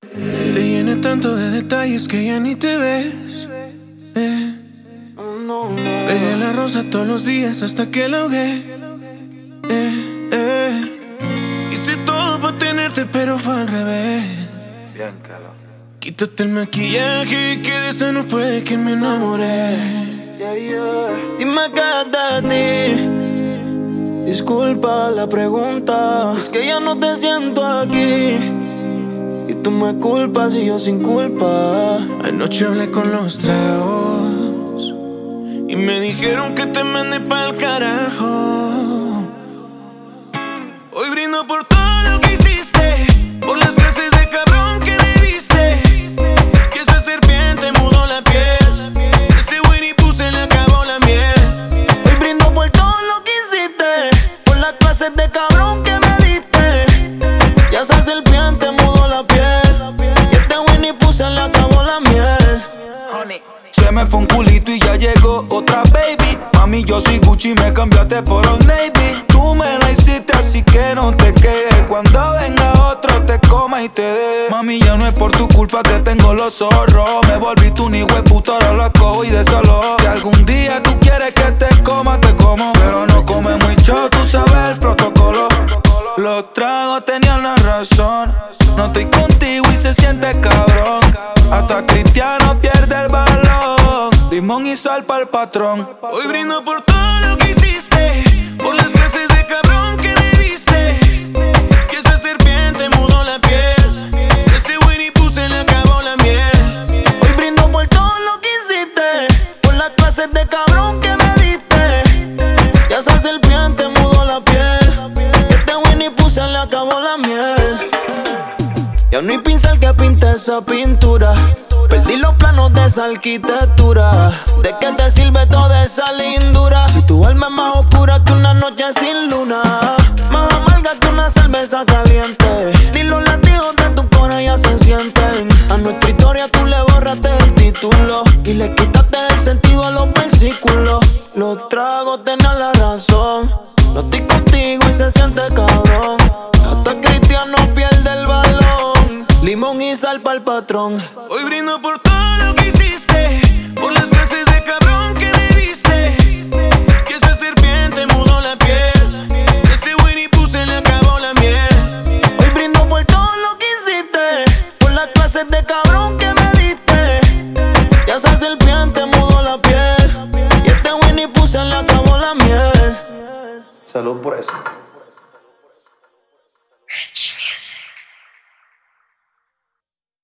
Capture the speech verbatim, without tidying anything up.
Te llené tanto de detalles que ya ni te ves. eh. Regué la rosa todos los días hasta que la ahogué. eh, eh. Hice todo para tenerte, pero fue al revés. Biáncalo. Quítate el maquillaje, que de esa no fue que me enamoré. Yeah, yeah. Dime qué es de ti. Disculpa la pregunta, es que ya no te siento aquí. Y tú me culpas y yo sin culpa. Anoche hablé con los tragos y me dijeron que te mandé pa'l carajo. Hoy brindo por todo lo que hiciste, por las clases de cabrón que me diste. Y esa serpiente mudó la piel, ese Winnie Pooh se le acabó la miel. Hoy brindo por todo lo que hiciste, por las clases de cabrón que me diste. Y esa serpiente mudó la piel, y este Winnie Pooh se le acabó la miel. Se me fue un culito y ya llegó otra baby. Mami, yo soy Gucci, me cambiaste por Old Navy. Tú me la hiciste, así que no te quejes. Cuando venga otro te coma y te dé. Mami, ya no es por tu culpa que tengo los zorros. Me volví tu hijo de puta, ahora lo cojo y de solo. Si algún día tú quieres que te coma, te como. Pero no come mucho, tú sabes el protocolo. Los tragos tenían la razón. No estoy contigo y se siente cabrón. Hasta Cristiano pierde el balón. Limón y sal pa'l patrón. Hoy brindo por todo lo que hiciste, por las clases de cabrón que me diste. Y esa serpiente mudó la piel, ese Winnie Pooh se le acabó la miel. Hoy brindo por todo lo que hiciste, por las clases de cabrón que me diste. Y esa serpiente mudó la piel, este Winnie Pooh se le acabó la miel. Ya no hay pincel que pinte esa pintura. Perdí los planos de esa arquitectura. ¿De qué te sirve toda esa lindura? Si tu alma es más oscura que una noche sin luna, más amarga que una cerveza caliente. Ni los latidos de tu corazón ya se sienten. A nuestra historia tú le borraste el título y le quitaste el sentido a los versículos. Los tragos tenían la razón. No estoy contigo y se siente cabrón. Hasta Cristiano pierde el balón. Limón y sal pa'l patrón. Hoy brindo por todo lo que hiciste, por las clases de cabrón que me diste. Y esa serpiente mudó la piel, ese Winnie Pooh se le acabó la miel. Hoy brindo por todo lo que hiciste, por las clases de cabrón que me diste. Y esa serpiente mudó la piel, y este Winnie Pooh se le acabó la miel. Salud por eso. Rich.